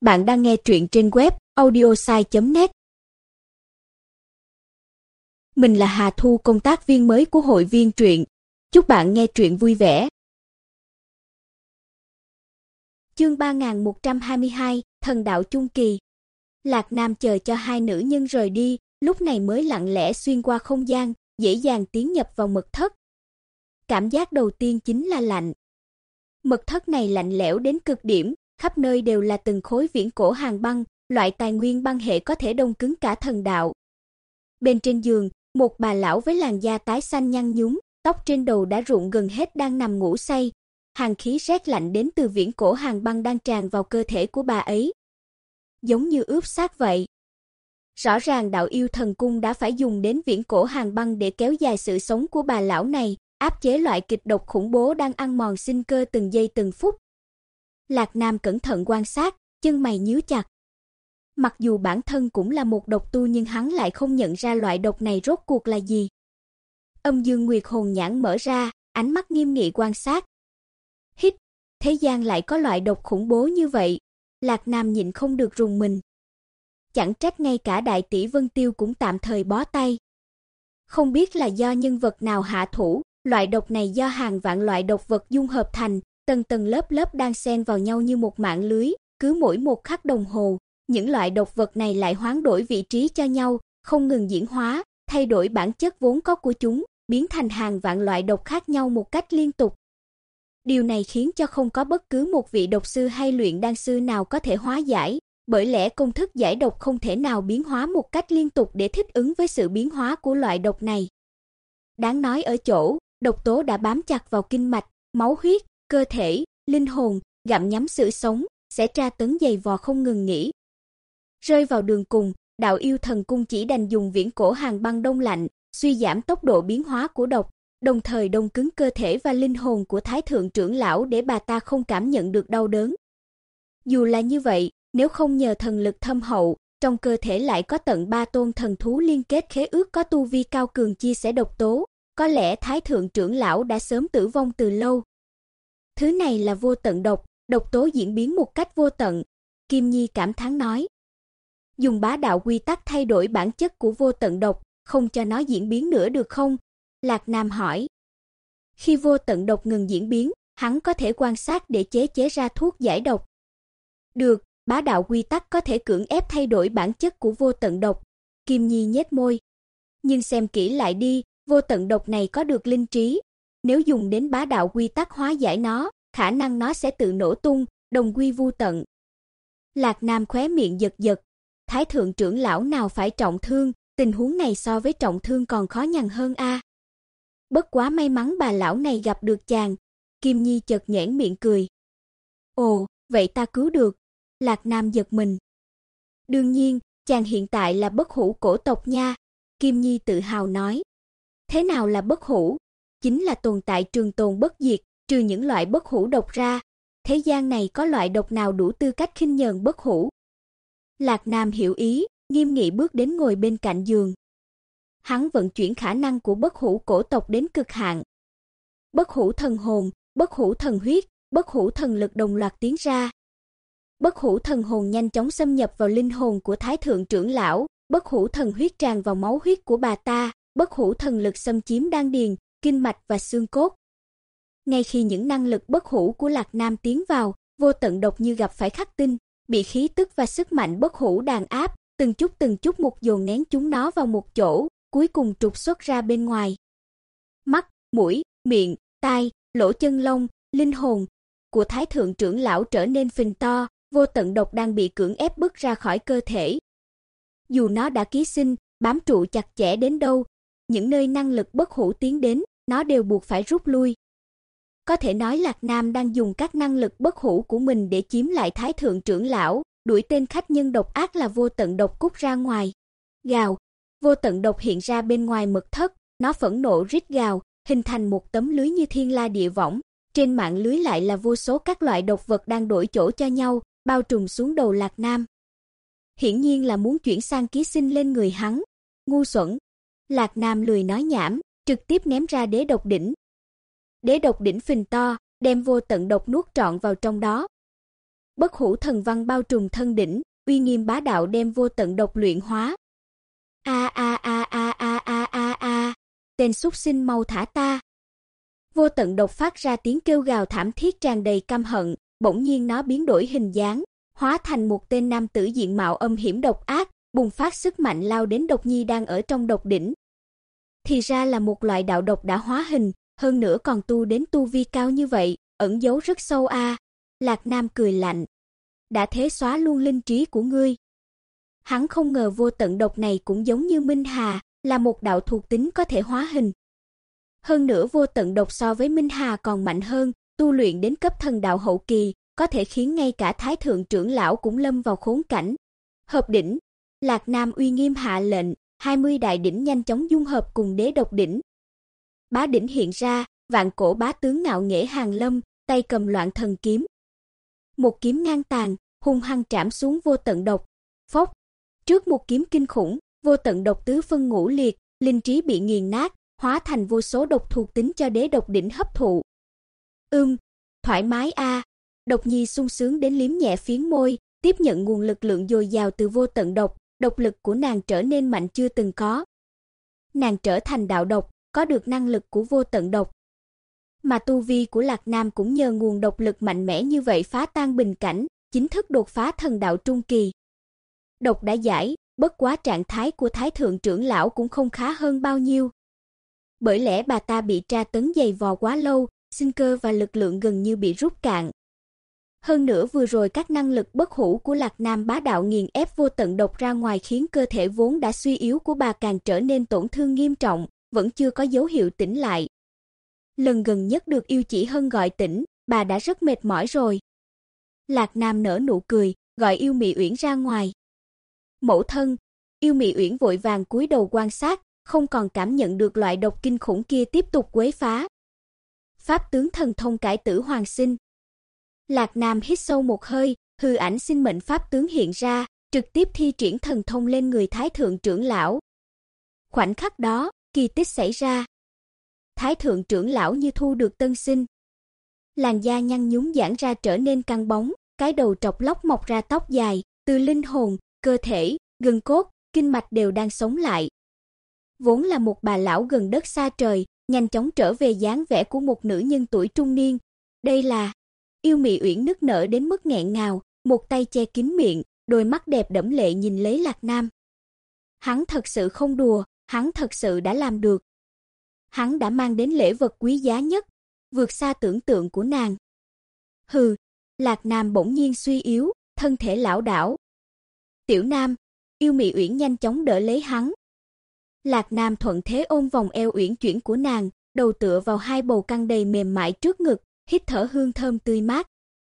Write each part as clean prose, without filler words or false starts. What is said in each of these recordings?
Bạn đang nghe truyện trên web audiosai.net. Mình là Hà Thu, công tác viên mới của hội viên truyện. Chúc bạn nghe truyện vui vẻ. Chương 3122, Thần đạo chung kỳ. Lạc Nam chờ cho hai nữ nhân rời đi, lúc này mới lặng lẽ xuyên qua không gian, dễ dàng tiến nhập vào mật thất. Cảm giác đầu tiên chính là lạnh. Mật thất này lạnh lẽo đến cực điểm, khắp nơi đều là từng khối viễn cổ hàng băng, loại tài nguyên băng hệ có thể đông cứng cả thần đạo. Bên trên giường, một bà lão với làn da tái xanh nhăn nhúm, tóc trên đầu đã rụng gần hết đang nằm ngủ say. Hàn khí rét lạnh đến từ viễn cổ hàng băng đang tràn vào cơ thể của bà ấy. Giống như ướp xác vậy. Rõ ràng đạo yêu thần cung đã phải dùng đến viễn cổ hàng băng để kéo dài sự sống của bà lão này, áp chế loại kịch độc khủng bố đang ăn mòn sinh cơ từng giây từng phút. Lạc Nam cẩn thận quan sát, chân mày nhíu chặt. Mặc dù bản thân cũng là một độc tu nhưng hắn lại không nhận ra loại độc này rốt cuộc là gì. Âm Dương Nguyệt hồn nhãn mở ra, ánh mắt nghiêm nghị quan sát. Hít, thế gian lại có loại độc khủng bố như vậy. Lạc Nam nhịn không được rùng mình. Chẳng trách ngay cả đại tỷ Vân Tiêu cũng tạm thời bó tay. Không biết là do nhân vật nào hạ thủ, loại độc này do hàng vạn loại độc vật dung hợp thành, tầng tầng lớp lớp đang xen vào nhau như một mạng lưới, cứ mỗi một khắc đồng hồ, những loại độc vật này lại hoán đổi vị trí cho nhau, không ngừng diễn hóa, thay đổi bản chất vốn có của chúng, biến thành hàng vạn loại độc khác nhau một cách liên tục. Điều này khiến cho không có bất cứ một vị độc sư hay luyện đan sư nào có thể hóa giải, bởi lẽ công thức giải độc không thể nào biến hóa một cách liên tục để thích ứng với sự biến hóa của loại độc này. Đáng nói ở chỗ, độc tố đã bám chặt vào kinh mạch, máu huyết, cơ thể, linh hồn, gặm nhấm sự sống, sẽ tra tấn dày vò không ngừng nghỉ. Rơi vào đường cùng, đạo yêu thần cung chỉ đành dùng viễn cổ hàng băng đông lạnh, suy giảm tốc độ biến hóa của độc, đồng thời đông cứng cơ thể và linh hồn của Thái thượng trưởng lão để bà ta không cảm nhận được đau đớn. Dù là như vậy, nếu không nhờ thần lực thâm hậu, trong cơ thể lại có tận 3 tôn thần thú liên kết khế ước có tu vi cao cường chia sẻ độc tố, có lẽ Thái thượng trưởng lão đã sớm tử vong từ lâu. Thứ này là vô tận độc, độc tố diễn biến một cách vô tận, Kim Nhi cảm thán nói. Dùng bá đạo quy tắc thay đổi bản chất của vô tận độc, không cho nó diễn biến nữa được không? Lạc Nam hỏi. Khi vô tận độc ngừng diễn biến, hắn có thể quan sát để chế ra thuốc giải độc. Được, bá đạo quy tắc có thể cưỡng ép thay đổi bản chất của vô tận độc. Kim Nhi nhếch môi. Nhưng xem kỹ lại đi, vô tận độc này có được linh trí. Nếu dùng đến bá đạo quy tắc hóa giải nó, khả năng nó sẽ tự nổ tung, đồng quy vu tận. Lạc Nam khóe miệng giật giật. Thái thượng trưởng lão nào phải trọng thương, tình huống này so với trọng thương còn khó nhằn hơn a. Bất quá may mắn bà lão này gặp được chàng. Kim Nhi chợt nhoẻn miệng cười. Ồ, vậy ta cứu được. Lạc Nam giật mình. Đương nhiên, chàng hiện tại là bất hủ cổ tộc nha. Kim Nhi tự hào nói. Thế nào là bất hủ? Chính là tồn tại trường tồn bất diệt, trừ những loại bất hủ độc ra. Thế gian này có loại độc nào đủ tư cách khinh nhờn bất hủ? Lạc Nam hiểu ý, nghiêm nghị bước đến ngồi bên cạnh giường. Hắn vận chuyển khả năng của bất hủ cổ tộc đến cực hạn. Bất hủ thần hồn, bất hủ thần huyết, bất hủ thần lực đồng loạt tiến ra. Bất hủ thần hồn nhanh chóng xâm nhập vào linh hồn của Thái thượng trưởng lão, bất hủ thần huyết tràn vào máu huyết của bà ta, bất hủ thần lực xâm chiếm đan điền, kinh mạch và xương cốt. Ngay khi những năng lực bất hủ của Lạc Nam tiến vào, vô tận độc như gặp phải khắc tinh, bị khí tức và sức mạnh bất hủ đàn áp, từng chút một dồn nén chúng nó vào một chỗ, cuối cùng trục xuất ra bên ngoài. Mắt, mũi, miệng, tai, lỗ chân lông, linh hồn của Thái thượng trưởng lão trở nên phình to, vô tận độc đang bị cưỡng ép bứt ra khỏi cơ thể. Dù nó đã ký sinh, bám trụ chặt chẽ đến đâu, những nơi năng lực bất hủ tiến đến, nó đều buộc phải rút lui. Có thể nói Lạc Nam đang dùng các năng lực bất hủ của mình để chiếm lại Thái thượng trưởng lão, đuổi tên khách nhân độc ác là vô tận độc cút ra ngoài. Gào, vô tận độc hiện ra bên ngoài mật thất, nó phẫn nộ rít gào, hình thành một tấm lưới như thiên la địa võng. Trên mạng lưới lại là vô số các loại độc vật đang đổi chỗ cho nhau, bao trùm xuống đầu Lạc Nam. Hiển nhiên là muốn chuyển sang ký sinh lên người hắn. Ngu xuẩn. Lạc Nam lười nói nhảm, trực tiếp ném ra đế độc đỉnh. Đế độc đỉnh phình to, đem vô tận độc nuốt trọn vào trong đó. bất hủ thần văn bao trùm thân đỉnh, uy nghiêm bá đạo đem vô tận độc luyện hóa. A a a a a a a a, tên súc sinh mau thả ta. Vô tận độc phát ra tiếng kêu gào thảm thiết tràn đầy căm hận, bỗng nhiên nó biến đổi hình dáng, hóa thành một tên nam tử diện mạo âm hiểm độc ác, bùng phát sức mạnh lao đến Độc Nhi đang ở trong độc đỉnh. Thì ra là một loại đạo độc đã hóa hình, hơn nữa còn tu đến tu vi cao như vậy, ẩn giấu rất sâu a. Lạc Nam cười lạnh. Đã thế xóa luôn linh trí của ngươi. Hắn không ngờ vô tận độc này cũng giống như Minh Hà, là một đạo thuộc tính có thể hóa hình. Hơn nữa vô tận độc so với Minh Hà còn mạnh hơn, tu luyện đến cấp thần đạo hậu kỳ, có thể khiến ngay cả Thái thượng trưởng lão cũng lâm vào khốn cảnh. Hợp đỉnh, Lạc Nam uy nghiêm hạ lệnh, 20 đại đỉnh nhanh chóng dung hợp cùng đế độc đỉnh. Bá đỉnh hiện ra, vạn cổ bá tướng ngạo nghễ hàng lâm, tay cầm loạn thần kiếm. Một kiếm ngang tàn, hung hăng trảm xuống vô tận độc. Phốc, trước một kiếm kinh khủng, vô tận độc tứ phân ngũ liệt, linh trí bị nghiền nát, hóa thành vô số độc thuộc tính cho đế độc đỉnh hấp thụ. Thoải mái a. Độc Nhi sung sướng đến liếm nhẹ phiến môi, tiếp nhận nguồn lực lượng dồi dào từ vô tận độc, độc lực của nàng trở nên mạnh chưa từng có. Nàng trở thành đạo độc, có được năng lực của vô tận độc. Mà tu vi của Lạc Nam cũng nhờ nguồn độc lực mạnh mẽ như vậy phá tan bình cảnh, chính thức đột phá thần đạo trung kỳ. Độc đã giải, bất quá trạng thái của Thái thượng trưởng lão cũng không khá hơn bao nhiêu. Bởi lẽ bà ta bị tra tấn dày vò quá lâu, sinh cơ và lực lượng gần như bị rút cạn. Hơn nữa vừa rồi các năng lực bất hủ của Lạc Nam bá đạo nghiền ép vô tận độc ra ngoài khiến cơ thể vốn đã suy yếu của bà càng trở nên tổn thương nghiêm trọng, vẫn chưa có dấu hiệu tỉnh lại. Lần gần nhất được Yêu Chỉ Hân gọi tỉnh, bà đã rất mệt mỏi rồi. Lạc Nam nở nụ cười, gọi Yêu Mị Uyển ra ngoài. Mẫu thân, Yêu Mị Uyển vội vàng cúi đầu quan sát, không còn cảm nhận được loại độc kinh khủng kia tiếp tục quấy phá. Pháp tướng thần thông cải tử hoàng sinh. Lạc Nam hít sâu một hơi, hư ảnh sinh mệnh pháp tướng hiện ra, trực tiếp thi triển thần thông lên người Thái thượng trưởng lão. Khoảnh khắc đó, kỳ tích xảy ra. Thái thượng trưởng lão như thu được tân sinh. Làn da nhăn nhúm giãn ra trở nên căng bóng, cái đầu trọc lóc mọc ra tóc dài, từ linh hồn, cơ thể, gân cốt, kinh mạch đều đang sống lại. Vốn là một bà lão gần đất xa trời, nhanh chóng trở về dáng vẻ của một nữ nhân tuổi trung niên. Đây là... Yêu Mị Uyển nức nở đến mức nghẹn ngào, một tay che kín miệng, đôi mắt đẹp đẫm lệ nhìn lấy Lạc Nam. Hắn thật sự không đùa, hắn thật sự đã làm được. Hắn đã mang đến lễ vật quý giá nhất, vượt xa tưởng tượng của nàng. Hừ, Lạc Nam bỗng nhiên suy yếu, thân thể lảo đảo. Tiểu Nam, Yêu Mị Uyển nhanh chóng đỡ lấy hắn. Lạc Nam thuận thế ôm vòng eo uyển chuyển của nàng, đầu tựa vào hai bầu căng đầy mềm mại trước ngực, hít thở hương thơm tươi mát.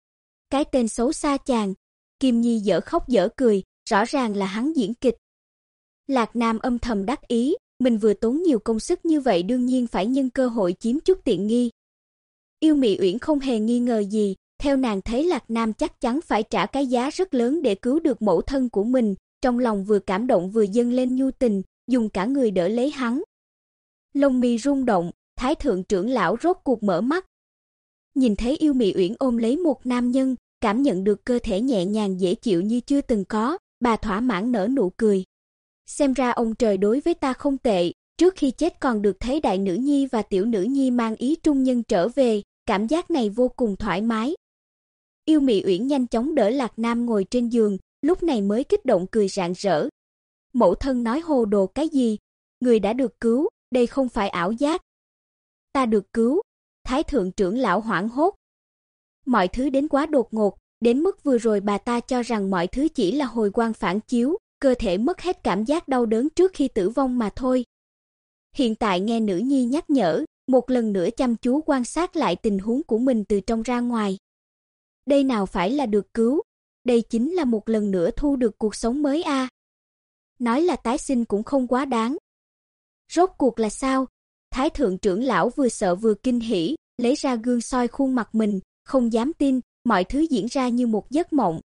Cái tên xấu xa chàng, Kim Nhi dở khóc dở cười, rõ ràng là hắn diễn kịch. Lạc Nam âm thầm đắc ý, mình vừa tốn nhiều công sức như vậy đương nhiên phải nhân cơ hội chiếm chút tiện nghi. Yêu Mị Uyển không hề nghi ngờ gì, theo nàng thấy Lạc Nam chắc chắn phải trả cái giá rất lớn để cứu được mẫu thân của mình, trong lòng vừa cảm động vừa dâng lên nhu tình, dùng cả người đỡ lấy hắn. Lông mi rung động, Thái thượng trưởng lão rốt cuộc mở mắt. Nhìn thấy Yêu Mị Uyển ôm lấy một nam nhân, cảm nhận được cơ thể nhẹ nhàng dễ chịu như chưa từng có, bà thỏa mãn nở nụ cười. Xem ra ông trời đối với ta không tệ, trước khi chết còn được thấy đại nữ nhi và tiểu nữ nhi mang ý trung nhân trở về, cảm giác này vô cùng thoải mái. Yêu Mị Uyển nhanh chóng đỡ Lạc Nam ngồi trên giường, lúc này mới kích động cười rạng rỡ. Mẫu thân nói hồ đồ cái gì? Người đã được cứu, đây không phải ảo giác. Ta được cứu. Thái thượng trưởng lão hoảng hốt. Mọi thứ đến quá đột ngột, đến mức vừa rồi bà ta cho rằng mọi thứ chỉ là hồi quang phản chiếu, cơ thể mất hết cảm giác đau đớn trước khi tử vong mà thôi. Hiện tại nghe nữ nhi nhắc nhở, một lần nữa chăm chú quan sát lại tình huống của mình từ trong ra ngoài. Đây nào phải là được cứu, đây chính là một lần nữa thu được cuộc sống mới a. Nói là tái sinh cũng không quá đáng. Rốt cuộc là sao? Thái thượng trưởng lão vừa sợ vừa kinh hỉ, lấy ra gương soi khuôn mặt mình, không dám tin, mọi thứ diễn ra như một giấc mộng.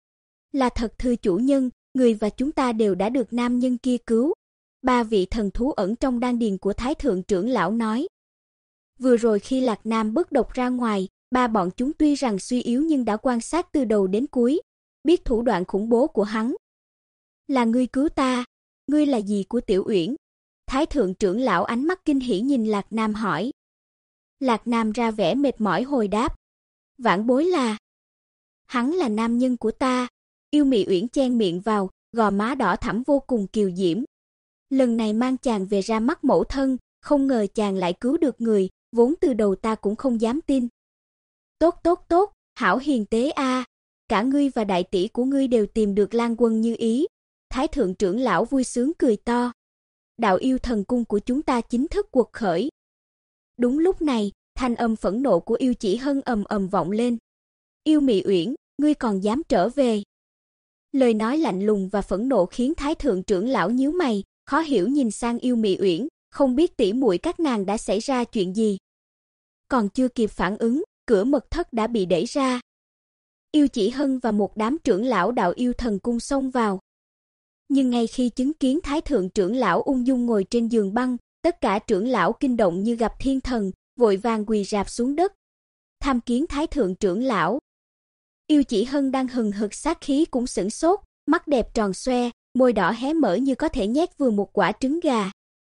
Là thật thưa chủ nhân, người và chúng ta đều đã được nam nhân kia cứu. 3 vị thần thú ẩn trong đan điền của Thái thượng trưởng lão nói. Vừa rồi khi Lạc Nam bức độc ra ngoài, ba bọn chúng tuy rằng suy yếu nhưng đã quan sát từ đầu đến cuối, biết thủ đoạn khủng bố của hắn. Là ngươi cứu ta, ngươi là gì của Tiểu Uyển? Thái thượng trưởng lão ánh mắt kinh hỉ nhìn Lạc Nam hỏi. Lạc Nam ra vẻ mệt mỏi hồi đáp. Vãn bối là... Hắn là nam nhân của ta. Yêu Mị Uyển chen miệng vào, gò má đỏ thẫm vô cùng kiều diễm. Lần này mang chàng về ra mắt mẫu thân, không ngờ chàng lại cứu được người, vốn từ đầu ta cũng không dám tin. Tốt tốt tốt, hảo hiền tế a, cả ngươi và đại tỷ của ngươi đều tìm được Lan Quân như ý. Thái thượng trưởng lão vui sướng cười to. Đạo yêu thần cung của chúng ta chính thức quật khởi. Đúng lúc này, thanh âm phẫn nộ của Yêu Chỉ Hân ầm ầm vọng lên. Yêu Mị Uyển, ngươi còn dám trở về? Lời nói lạnh lùng và phẫn nộ khiến Thái thượng trưởng lão nhíu mày, khó hiểu nhìn sang Yêu Mị Uyển, không biết tỷ muội các nàng đã xảy ra chuyện gì. Còn chưa kịp phản ứng, cửa mật thất đã bị đẩy ra. Yêu Chỉ Hân và một đám trưởng lão đạo yêu thần cung xông vào. Nhưng ngay khi chứng kiến Thái thượng trưởng lão ung dung ngồi trên giường băng, tất cả trưởng lão kinh động như gặp thiên thần, vội vàng quỳ rạp xuống đất. Tham kiến Thái thượng trưởng lão. Yêu Chỉ Hân đang hừng hực sát khí cũng sửng sốt, mắt đẹp tròn xoe, môi đỏ hé mở như có thể nhét vừa một quả trứng gà.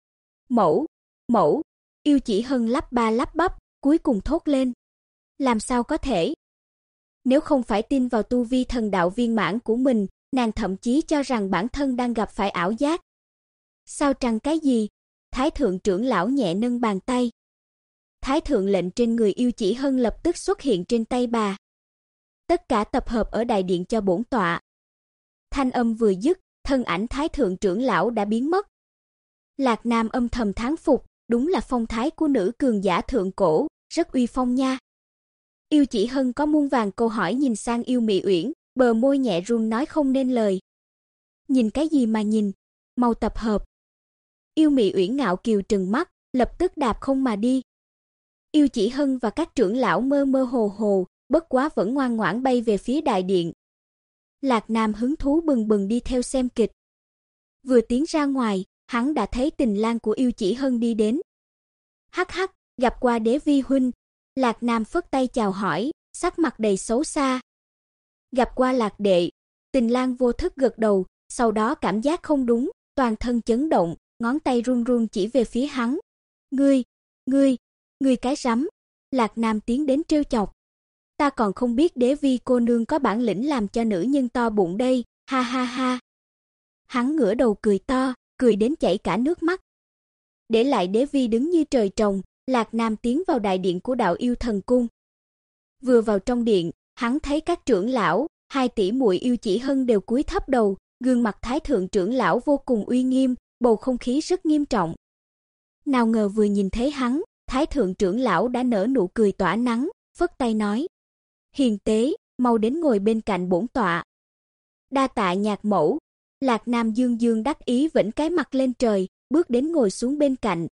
Mẫu, Yêu Chỉ Hân lắp ba lắp bắp, cuối cùng thốt lên. Làm sao có thể? Nếu không phải tin vào tu vi thần đạo viên mãn của mình, nàng thậm chí cho rằng bản thân đang gặp phải ảo giác. Sao trăng cái gì? Thái thượng trưởng lão nhẹ nâng bàn tay. Thái thượng lệnh trên người Yêu Chỉ Hân lập tức xuất hiện trên tay bà. Tất cả tập hợp ở đại điện cho bổn tọa. Thanh âm vừa dứt, thân ảnh Thái thượng trưởng lão đã biến mất. Lạc Nam âm thầm thán phục, đúng là phong thái của nữ cường giả thượng cổ, rất uy phong nha. Yêu Chỉ Hân có muôn vàn câu hỏi nhìn sang Yêu Mị Uyển, bờ môi nhẹ run nói không nên lời. Nhìn cái gì mà nhìn, mau tập hợp. Yêu Mị Uyển ngạo kiều trừng mắt, lập tức đạp không mà đi. Yêu Chỉ Hân và các trưởng lão mơ mơ hồ hồ, bất quá vẫn ngoan ngoãn bay về phía đại điện. Lạc Nam hứng thú bừng bừng đi theo xem kịch. Vừa tiến ra ngoài, hắn đã thấy Tình Lang của Yêu Chỉ Hân đi đến. Hắc hắc, gặp qua Đế vi huynh. Lạc Nam phất tay chào hỏi, sắc mặt đầy xấu xa. Gặp qua Lạc đệ. Tình Lang vô thức gật đầu, sau đó cảm giác không đúng, toàn thân chấn động, ngón tay run run chỉ về phía hắn. Ngươi cái rắm. Lạc Nam tiến đến trêu chọc. Ta còn không biết Đế vi cô nương có bản lĩnh làm cho nữ nhân to bụng đây, ha ha ha. Hắn ngửa đầu cười to, cười đến chảy cả nước mắt. Để lại Đế vi đứng như trời trồng, Lạc Nam tiến vào đại điện của đạo yêu thần cung. Vừa vào trong điện, hắn thấy các trưởng lão, hai tỷ muội Yêu Chỉ Hân đều cúi thấp đầu, gương mặt Thái thượng trưởng lão vô cùng uy nghiêm, bầu không khí rất nghiêm trọng. Nào ngờ vừa nhìn thấy hắn, Thái thượng trưởng lão đã nở nụ cười tỏa nắng, phất tay nói: "Hiền tế, mau đến ngồi bên cạnh bổn tọa." Đa tạ nhạc mẫu. Lạc Nam dương dương đắc ý vểnh cái mặt lên trời, bước đến ngồi xuống bên cạnh.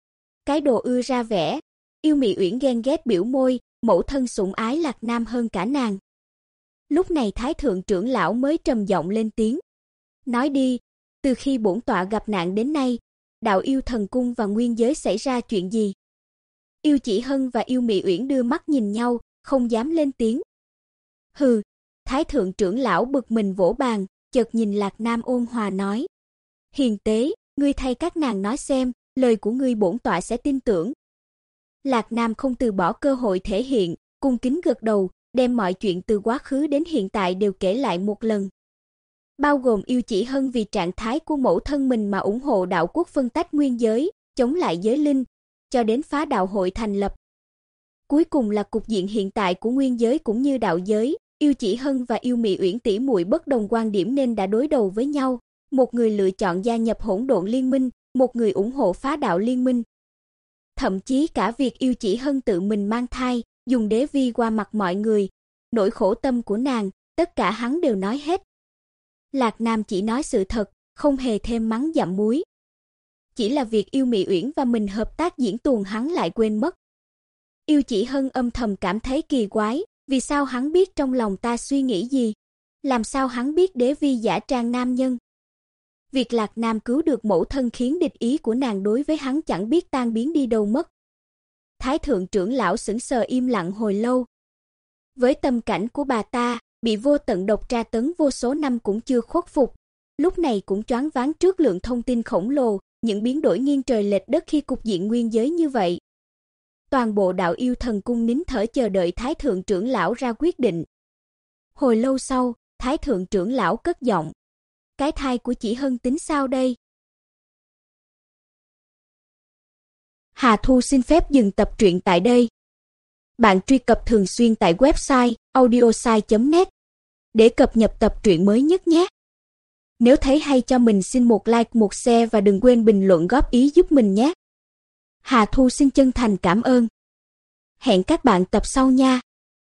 Cái đồ ưa ra vẻ. Yêu Mị Uyển ghen ghét biểu môi, mẫu thân sủng ái Lạc Nam hơn cả nàng. Lúc này Thái thượng trưởng lão mới trầm giọng lên tiếng. Nói đi, từ khi bổn tọa gặp nạn đến nay, đạo yêu thần cung và nguyên giới xảy ra chuyện gì? Yêu Chỉ Hân và Yêu Mị Uyển đưa mắt nhìn nhau, không dám lên tiếng. Hừ, Thái thượng trưởng lão bực mình vỗ bàn, chợt nhìn Lạc Nam ôn hòa nói. Hiền tế, ngươi thay các nàng nói xem, lời của ngươi bổn tọa sẽ tin tưởng. Lạc Nam không từ bỏ cơ hội thể hiện, cung kính gật đầu, đem mọi chuyện từ quá khứ đến hiện tại đều kể lại một lần. Bao gồm Yêu Chỉ Hân vì trạng thái của mẫu thân mình mà ủng hộ đạo quốc phân tách nguyên giới, chống lại giới linh, cho đến phá đạo hội thành lập. Cuối cùng là cục diện hiện tại của nguyên giới cũng như đạo giới, Yêu Chỉ Hân và Yêu Mị Uyển tỷ muội bất đồng quan điểm nên đã đối đầu với nhau, một người lựa chọn gia nhập hỗn độn liên minh, một người ủng hộ phá đạo liên minh. Thậm chí cả việc Yêu Chỉ Hân tự mình mang thai, dùng đế vi qua mặt mọi người, nỗi khổ tâm của nàng, tất cả hắn đều nói hết. Lạc Nam chỉ nói sự thật, không hề thêm mắm dặm muối. Chỉ là việc Yêu Mị Uyển và mình hợp tác diễn tuồng hắn lại quên mất. Yêu Chỉ Hân âm thầm cảm thấy kỳ quái, vì sao hắn biết trong lòng ta suy nghĩ gì? Làm sao hắn biết đế vi giả trang nam nhân? Việc Lạc Nam cứu được mẫu thân khiến địch ý của nàng đối với hắn chẳng biết tan biến đi đâu mất. Thái thượng trưởng lão sững sờ im lặng hồi lâu, Với tâm cảnh của bà ta, bị vô tận độc tra tấn vô số năm cũng chưa khuất phục. Lúc này cũng choáng váng trước lượng thông tin khổng lồ, những biến đổi nghiêng trời lệch đất khi cục diện nguyên giới như vậy. Toàn bộ đạo yêu thần cung nín thở chờ đợi Thái thượng trưởng lão ra quyết định. Hồi lâu sau, Thái thượng trưởng lão cất giọng. Cái thai của chị Hân tính sao đây? Hà Thu xin phép dừng tập truyện tại đây. Bạn truy cập thường xuyên tại website audiosai.net để cập nhật tập truyện mới nhất nhé. Nếu thấy hay cho mình xin một like, một share và đừng quên bình luận góp ý giúp mình nhé. Hà Thu xin chân thành cảm ơn. Hẹn các bạn tập sau nha.